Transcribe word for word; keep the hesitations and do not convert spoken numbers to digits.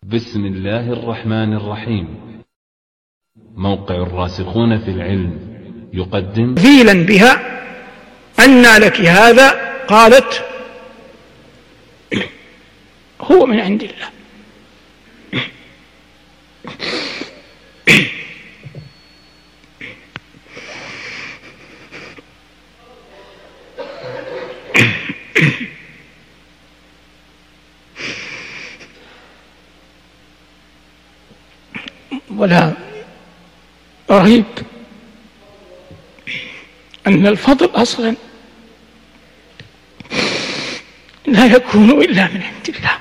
بسم الله الرحمن الرحيم. موقع الراسخون في العلم يقدم ذيلا بها أنى لك هذا؟ قالت هو من عند الله. ولا رهيب أن الفضل أصلا لا يكون إلا من عند الله.